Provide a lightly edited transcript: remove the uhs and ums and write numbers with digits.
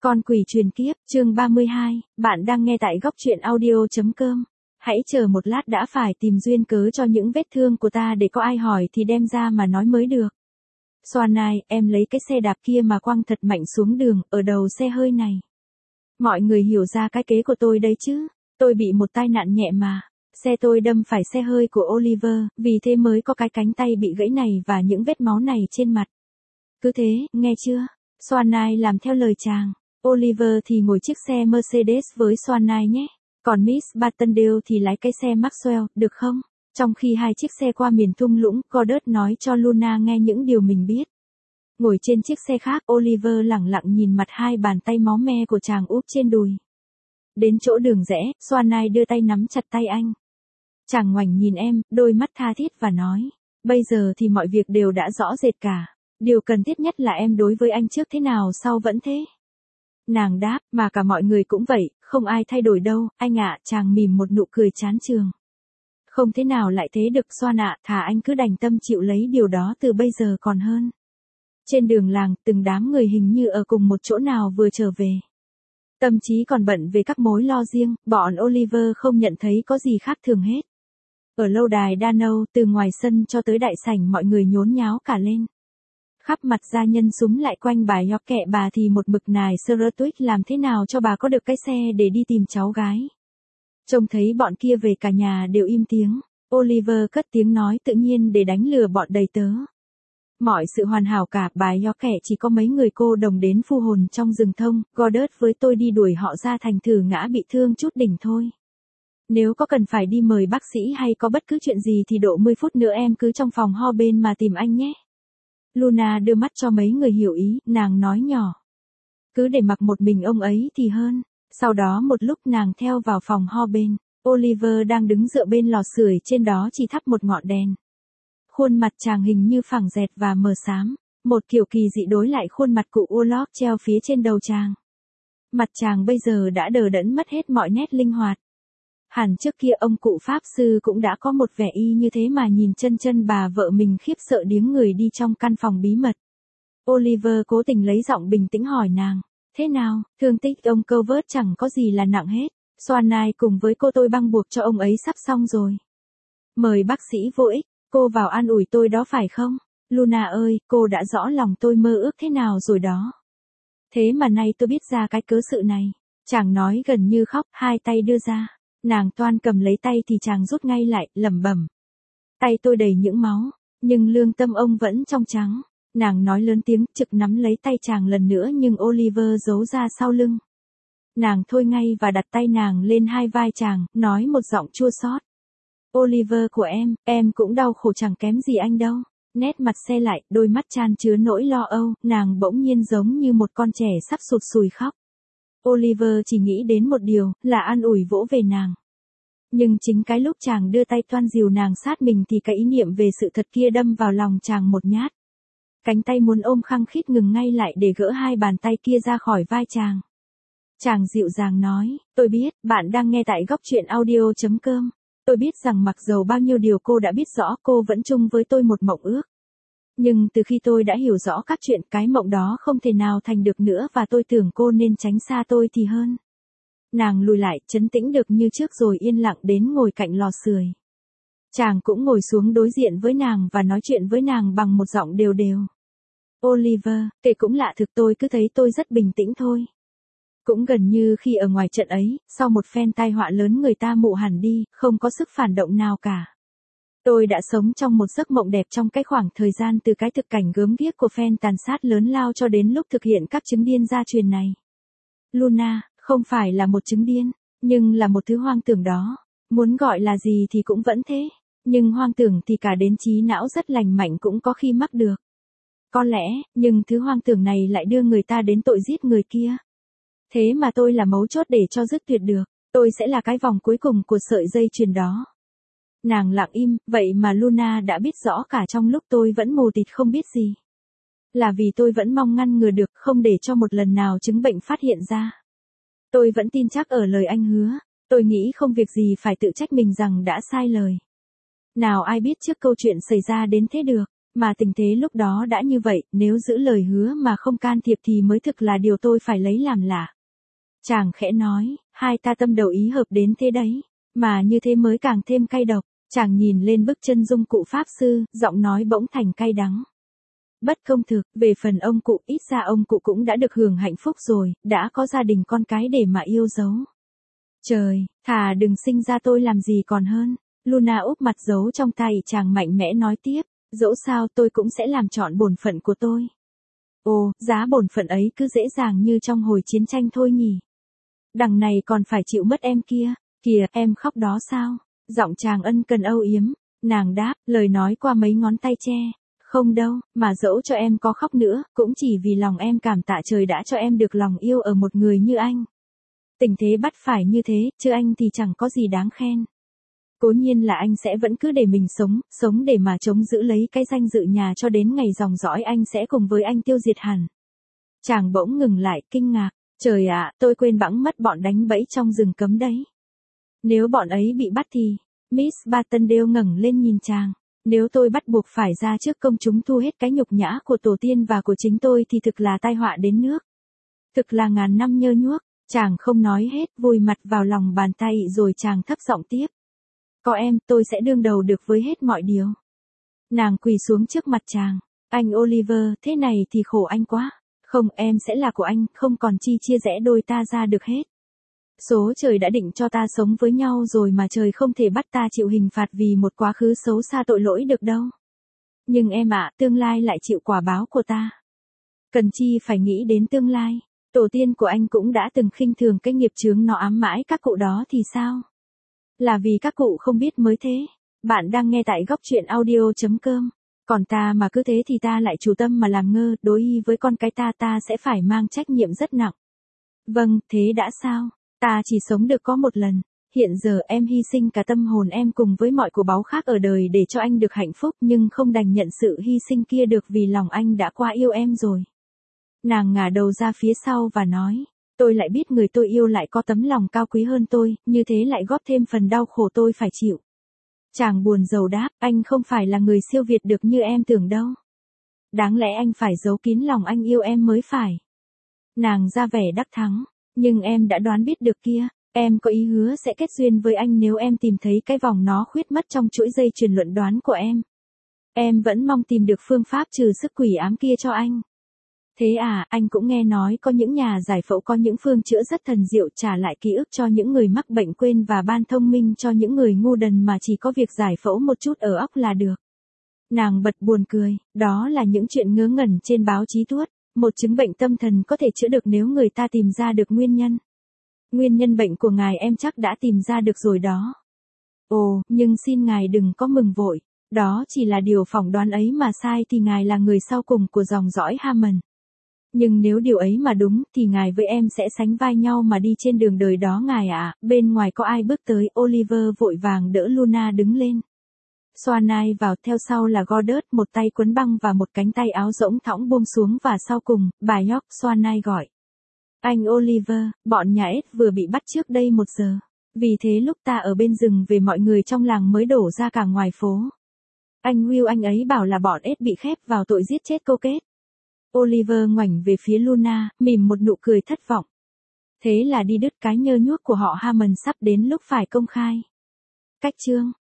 Con quỷ truyền kiếp, chương 32, bạn đang nghe tại góc truyện audio.com. Hãy chờ một lát đã, phải tìm duyên cớ cho những vết thương của ta để có ai hỏi thì đem ra mà nói mới được. Swanai, em lấy cái xe đạp kia mà quăng thật mạnh xuống đường, ở đầu xe hơi này. Mọi người hiểu ra cái kế của tôi đấy chứ, tôi bị một tai nạn nhẹ mà. Xe tôi đâm phải xe hơi của Oliver, vì thế mới có cái cánh tay bị gãy này và những vết máu này trên mặt. Cứ thế, nghe chưa? Swanai làm theo lời chàng. Oliver thì ngồi chiếc xe Mercedes với Swanai nhé. Còn Miss Bartendale thì lái cái xe Maxwell, được không? Trong khi hai chiếc xe qua miền thung lũng, Goddard nói cho Luna nghe những điều mình biết. Ngồi trên chiếc xe khác, Oliver lẳng lặng nhìn mặt hai bàn tay máu me của chàng úp trên đùi. Đến chỗ đường rẽ, Swanai đưa tay nắm chặt tay anh. Chàng ngoảnh nhìn em, đôi mắt tha thiết và nói. Bây giờ thì mọi việc đều đã rõ rệt cả. Điều cần thiết nhất là em đối với anh trước thế nào sau vẫn thế. Nàng đáp, mà cả mọi người cũng vậy, không ai thay đổi đâu, anh ạ. Chàng mỉm một nụ cười chán chường. Không thế nào lại thế được Swan ạ, thà anh cứ đành tâm chịu lấy điều đó từ bây giờ còn hơn. Trên đường làng, từng đám người hình như ở cùng một chỗ nào vừa trở về. Tâm trí còn bận về các mối lo riêng, bọn Oliver không nhận thấy có gì khác thường hết. Ở lâu đài Dano, từ ngoài sân cho tới đại sảnh mọi người nhốn nháo cả lên. Khắp mặt gia nhân súm lại quanh bà York, bà thì một mực nài Sirtwick làm thế nào cho bà có được cái xe để đi tìm cháu gái. Trông thấy bọn kia về cả nhà đều im tiếng. Oliver cất tiếng nói tự nhiên để đánh lừa bọn đầy tớ. Mọi sự hoàn hảo cả, bà York chỉ có mấy người cô đồng đến phu hồn trong rừng thông, Goddard với tôi đi đuổi họ ra thành thử ngã bị thương chút đỉnh thôi. Nếu có cần phải đi mời bác sĩ hay có bất cứ chuyện gì thì độ 10 phút nữa em cứ trong phòng ho bên mà tìm anh nhé. Luna đưa mắt cho mấy người hiểu ý, nàng nói nhỏ. Cứ để mặc một mình ông ấy thì hơn. Sau đó một lúc nàng theo vào phòng ho bên. Oliver đang đứng dựa bên lò sưởi, trên đó chỉ thắp một ngọn đèn. Khuôn mặt chàng hình như phẳng dẹt và mờ xám. Một kiểu kỳ dị đối lại khuôn mặt cụ Urlock treo phía trên đầu chàng. Mặt chàng bây giờ đã đờ đẫn mất hết mọi nét linh hoạt. Hẳn trước kia ông cụ Pháp sư cũng đã có một vẻ y như thế mà nhìn chân bà vợ mình khiếp sợ điếng người đi trong căn phòng bí mật. Oliver cố tình lấy giọng bình tĩnh hỏi nàng. Thế nào, thương tích ông Covert chẳng có gì là nặng hết. Swanai cùng với cô tôi băng buộc cho ông ấy sắp xong rồi. Mời bác sĩ vô ích, cô vào an ủi tôi đó phải không? Luna ơi, cô đã rõ lòng tôi mơ ước thế nào rồi đó. Thế mà nay tôi biết ra cái cớ sự này. Chàng nói gần như khóc, hai tay đưa ra. Nàng toan cầm lấy tay thì chàng rút ngay lại, lẩm bẩm. Tay tôi đầy những máu, nhưng lương tâm ông vẫn trong trắng. Nàng nói lớn tiếng, trực nắm lấy tay chàng lần nữa nhưng Oliver giấu ra sau lưng. Nàng thôi ngay và đặt tay nàng lên hai vai chàng, nói một giọng chua xót. Oliver của em cũng đau khổ chẳng kém gì anh đâu. Nét mặt se lại, đôi mắt chan chứa nỗi lo âu, nàng bỗng nhiên giống như một con trẻ sắp sụt sùi khóc. Oliver chỉ nghĩ đến một điều, là an ủi vỗ về nàng. Nhưng chính cái lúc chàng đưa tay toan dìu nàng sát mình thì cái ý niệm về sự thật kia đâm vào lòng chàng một nhát. Cánh tay muốn ôm khăng khít ngừng ngay lại để gỡ hai bàn tay kia ra khỏi vai chàng. Chàng dịu dàng nói, tôi biết, bạn đang nghe tại góc truyện audio.com. Tôi biết rằng mặc dầu bao nhiêu điều cô đã biết rõ, cô vẫn chung với tôi một mộng ước. Nhưng từ khi tôi đã hiểu rõ các chuyện, cái mộng đó không thể nào thành được nữa và tôi tưởng cô nên tránh xa tôi thì hơn. Nàng lùi lại, trấn tĩnh được như trước rồi yên lặng đến ngồi cạnh lò sưởi. Chàng cũng ngồi xuống đối diện với nàng và nói chuyện với nàng bằng một giọng đều đều. Oliver, kể cũng lạ thực tôi cứ thấy tôi rất bình tĩnh thôi. Cũng gần như khi ở ngoài trận ấy, sau một phen tai họa lớn người ta mụ hẳn đi, không có sức phản động nào cả. Tôi đã sống trong một giấc mộng đẹp trong cái khoảng thời gian từ cái thực cảnh gớm ghiếc của phen tàn sát lớn lao cho đến lúc thực hiện các chứng điên gia truyền này. Luna, không phải là một chứng điên, nhưng là một thứ hoang tưởng đó. Muốn gọi là gì thì cũng vẫn thế, nhưng hoang tưởng thì cả đến trí não rất lành mạnh cũng có khi mắc được. Có lẽ, nhưng thứ hoang tưởng này lại đưa người ta đến tội giết người kia. Thế mà tôi là mấu chốt để cho dứt tuyệt được, tôi sẽ là cái vòng cuối cùng của sợi dây chuyền đó. Nàng lặng im, vậy mà Luna đã biết rõ cả trong lúc tôi vẫn mù tịt không biết gì. Là vì tôi vẫn mong ngăn ngừa được, không để cho một lần nào chứng bệnh phát hiện ra. Tôi vẫn tin chắc ở lời anh hứa, tôi nghĩ không việc gì phải tự trách mình rằng đã sai lời. Nào ai biết trước câu chuyện xảy ra đến thế được, Mà tình thế lúc đó đã như vậy, nếu giữ lời hứa mà không can thiệp thì mới thực là điều tôi phải lấy làm lạ. Chàng khẽ nói, hai ta tâm đầu ý hợp đến thế đấy, mà như thế mới càng thêm cay độc. Chàng nhìn lên bức chân dung cụ Pháp Sư, giọng nói bỗng thành cay đắng. Bất công thực, về phần ông cụ, ít ra ông cụ cũng đã được hưởng hạnh phúc rồi, đã có gia đình con cái để mà yêu dấu. Trời, thà đừng sinh ra tôi làm gì còn hơn. Luna úp mặt giấu trong tay chàng mạnh mẽ nói tiếp, dẫu sao tôi cũng sẽ làm trọn bổn phận của tôi. Ồ, giá bổn phận ấy cứ dễ dàng như trong hồi chiến tranh thôi nhỉ. Đằng này còn phải chịu mất em kia, kìa, em khóc đó sao? Giọng chàng ân cần âu yếm, nàng đáp, lời nói qua mấy ngón tay che. Không đâu, mà dẫu cho em có khóc nữa, cũng chỉ vì lòng em cảm tạ trời đã cho em được lòng yêu ở một người như anh. Tình thế bắt phải như thế, chứ anh thì chẳng có gì đáng khen. Cố nhiên là anh sẽ vẫn cứ để mình sống để mà chống giữ lấy cái danh dự nhà cho đến ngày dòng dõi anh sẽ cùng với anh tiêu diệt hẳn. Chàng bỗng ngừng lại, kinh ngạc, trời ạ, tôi quên bẵng mất bọn đánh bẫy trong rừng cấm đấy. Nếu bọn ấy bị bắt thì, Miss Bartendale ngẩng lên nhìn chàng. Nếu tôi bắt buộc phải ra trước công chúng thu hết cái nhục nhã của tổ tiên và của chính tôi thì thực là tai họa đến nước. Thực là ngàn năm nhơ nhuốc, chàng không nói hết, vùi mặt vào lòng bàn tay rồi chàng thấp giọng tiếp. Có em, tôi sẽ đương đầu được với hết mọi điều. Nàng quỳ xuống trước mặt chàng. Anh Oliver, thế này thì khổ anh quá. Không, em sẽ là của anh, không còn chi chia rẽ đôi ta ra được hết. Số trời đã định cho ta sống với nhau rồi mà trời không thể bắt ta chịu hình phạt vì một quá khứ xấu xa tội lỗi được đâu. Nhưng em ạ, tương lai lại chịu quả báo của ta. Cần chi phải nghĩ đến tương lai. Tổ tiên của anh cũng đã từng khinh thường cái nghiệp chướng nó ám mãi các cụ đó thì sao? Là vì các cụ không biết mới thế. Bạn đang nghe tại góc truyện audio.com. Còn ta mà cứ thế thì ta lại chủ tâm mà làm ngơ, đối y với con cái ta sẽ phải mang trách nhiệm rất nặng. Vâng, thế đã sao? Ta chỉ sống được có một lần. Hiện giờ em hy sinh cả tâm hồn em cùng với mọi của báu khác ở đời để cho anh được hạnh phúc nhưng không đành nhận sự hy sinh kia được vì lòng anh đã quá yêu em rồi. Nàng ngả đầu ra phía sau và nói, tôi lại biết người tôi yêu lại có tấm lòng cao quý hơn tôi, như thế lại góp thêm phần đau khổ tôi phải chịu. Chàng buồn rầu đáp, anh không phải là người siêu việt được như em tưởng đâu. Đáng lẽ anh phải giấu kín lòng anh yêu em mới phải. Nàng ra vẻ đắc thắng, nhưng em đã đoán biết được kia, em có ý hứa sẽ kết duyên với anh nếu em tìm thấy cái vòng nó khuyết mất trong chuỗi dây chuyền luận đoán của em. Em vẫn mong tìm được phương pháp trừ sức quỷ ám kia cho anh. Thế à, anh cũng nghe nói có những nhà giải phẫu có những phương chữa rất thần diệu trả lại ký ức cho những người mắc bệnh quên và ban thông minh cho những người ngu đần mà chỉ có việc giải phẫu một chút ở óc là được. Nàng bật buồn cười, đó là những chuyện ngớ ngẩn trên báo chí tuốt, một chứng bệnh tâm thần có thể chữa được nếu người ta tìm ra được nguyên nhân. Nguyên nhân bệnh của ngài em chắc đã tìm ra được rồi đó. Ồ, nhưng xin ngài đừng có mừng vội, đó chỉ là điều phỏng đoán ấy mà sai thì ngài là người sau cùng của dòng dõi Hammond. Nhưng nếu điều ấy mà đúng thì ngài với em sẽ sánh vai nhau mà đi trên đường đời đó ngài ạ. Bên ngoài có ai bước tới, Oliver vội vàng đỡ Luna đứng lên. Xoa nai vào, theo sau là Goddard, một tay quấn băng và một cánh tay áo rỗng thõng buông xuống và sau cùng, bà York xoa nai gọi. Anh Oliver, bọn nhà Ed vừa bị bắt trước đây 1 giờ. Vì thế lúc ta ở bên rừng về mọi người trong làng mới đổ ra cả ngoài phố. Anh Will anh ấy bảo là bọn Ed bị khép vào tội giết chết cô Kết. Oliver ngoảnh về phía Luna, mỉm một nụ cười thất vọng. Thế là đi đứt cái nhơ nhuốc của họ Hammond sắp đến lúc phải công khai. Cách chương